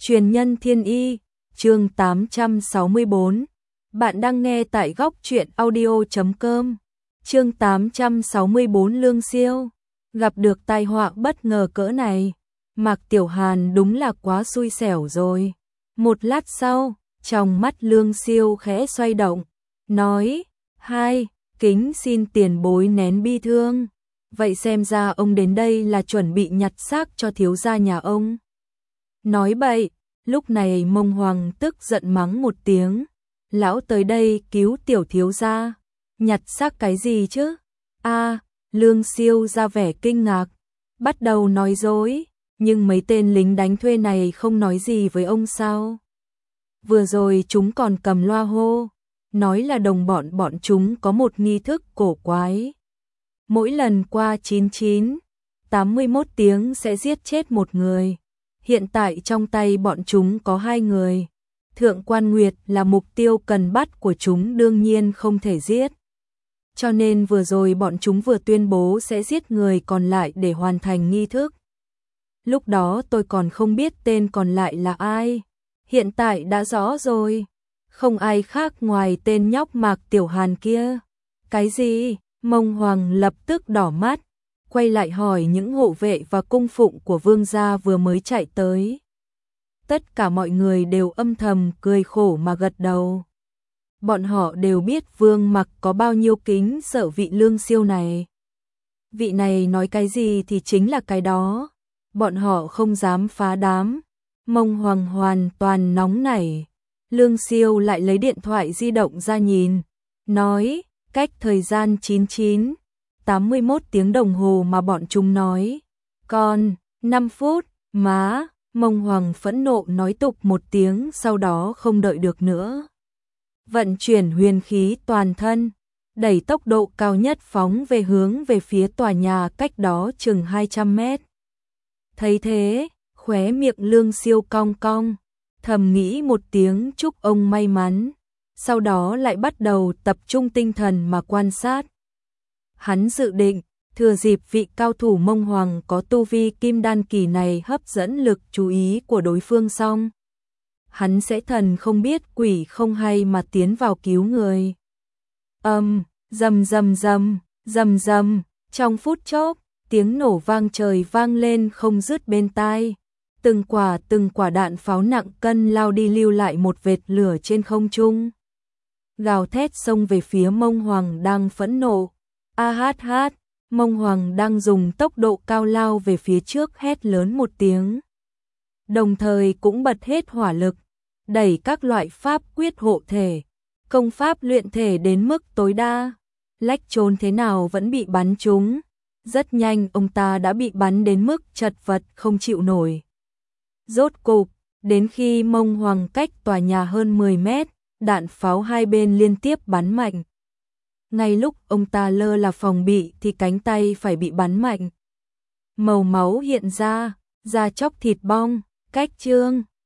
Truyền nhân thiên y, chương 864. Bạn đang nghe tại góc truyện audio.com. Chương 864 Lương Siêu. Gặp được tai họa bất ngờ cỡ này, Mạc Tiểu Hàn đúng là quá xui xẻo rồi. Một lát sau, trong mắt Lương Siêu khẽ xoay động, nói: "Hai, kính xin tiền bối nén bi thương. Vậy xem ra ông đến đây là chuẩn bị nhặt xác cho thiếu gia nhà ông." Nói bậy, lúc này Mông Hoàng tức giận mắng một tiếng: "Lão tới đây cứu tiểu thiếu gia, nhặt xác cái gì chứ?" Lương Siêu ra vẻ kinh ngạc, bắt đầu nói dối: "Nhưng mấy tên lính đánh thuê này không nói gì với ông sao? Vừa rồi chúng còn cầm loa hô, nói là đồng bọn chúng có một nghi thức cổ quái. Mỗi lần qua 81 tiếng sẽ giết chết một người. Hiện tại trong tay bọn chúng có 2 người. Thượng Quan Nguyệt là mục tiêu cần bắt của chúng, đương nhiên không thể giết. Cho nên vừa rồi bọn chúng vừa tuyên bố sẽ giết người còn lại để hoàn thành nghi thức. Lúc đó tôi còn không biết tên còn lại là ai. Hiện tại đã rõ rồi. Không ai khác ngoài tên nhóc Mạc Tiểu Hàn kia." "Cái gì?" Mông Hoàng lập tức đỏ mắt, quay lại hỏi những hộ vệ và cung phụng của vương gia vừa mới chạy tới. Tất cả mọi người đều âm thầm cười khổ mà gật đầu. Bọn họ đều biết Vương Mặc có bao nhiêu kính sợ vị Lương Siêu này. Vị này nói cái gì thì chính là cái đó. Bọn họ không dám phá đám. Mông Hoàng hoàn toàn nóng nảy. Lương Siêu lại lấy điện thoại di động ra nhìn, nói: "Cách thời gian 81 tiếng đồng hồ mà bọn chúng nói, còn 5 phút, má." Mông Hoàng phẫn nộ nói tục một tiếng, sau đó không đợi được nữa. Vận chuyển huyền khí toàn thân, đẩy tốc độ cao nhất phóng hướng về phía tòa nhà cách đó chừng 200 mét. Thấy thế, khóe miệng Lương Siêu cong cong, thầm nghĩ một tiếng chúc ông may mắn, sau đó lại bắt đầu tập trung tinh thần mà quan sát. Hắn dự định thừa dịp vị cao thủ Mông Hoàng có tu vi kim đan kỳ này hấp dẫn lực chú ý của đối phương xong, hắn sẽ thần không biết quỷ không hay mà tiến vào cứu người. Rầm rầm rầm, trong phút chốc, tiếng nổ vang trời vang lên không dứt bên tai. Từng quả đạn pháo nặng cân lao đi, lưu lại một vệt lửa trên không trung. Gào thét xông về phía Mông Hoàng đang phẫn nộ. Mông Hoàng đang dùng tốc độ cao lao về phía trước, hét lớn một tiếng. Đồng thời cũng bật hết hỏa lực, đẩy các loại pháp quyết hộ thể, công pháp luyện thể đến mức tối đa. Lách trốn thế nào vẫn bị bắn trúng. Rất nhanh ông ta đã bị bắn đến mức chật vật không chịu nổi. Rốt cục, đến khi Mông Hoàng cách tòa nhà hơn 10 mét, đạn pháo hai bên liên tiếp bắn mạnh. Ngay lúc ông ta lơ là phòng bị thì cánh tay phải bị bắn mạnh. Màu máu hiện ra, da chóc thịt bong, cách chương.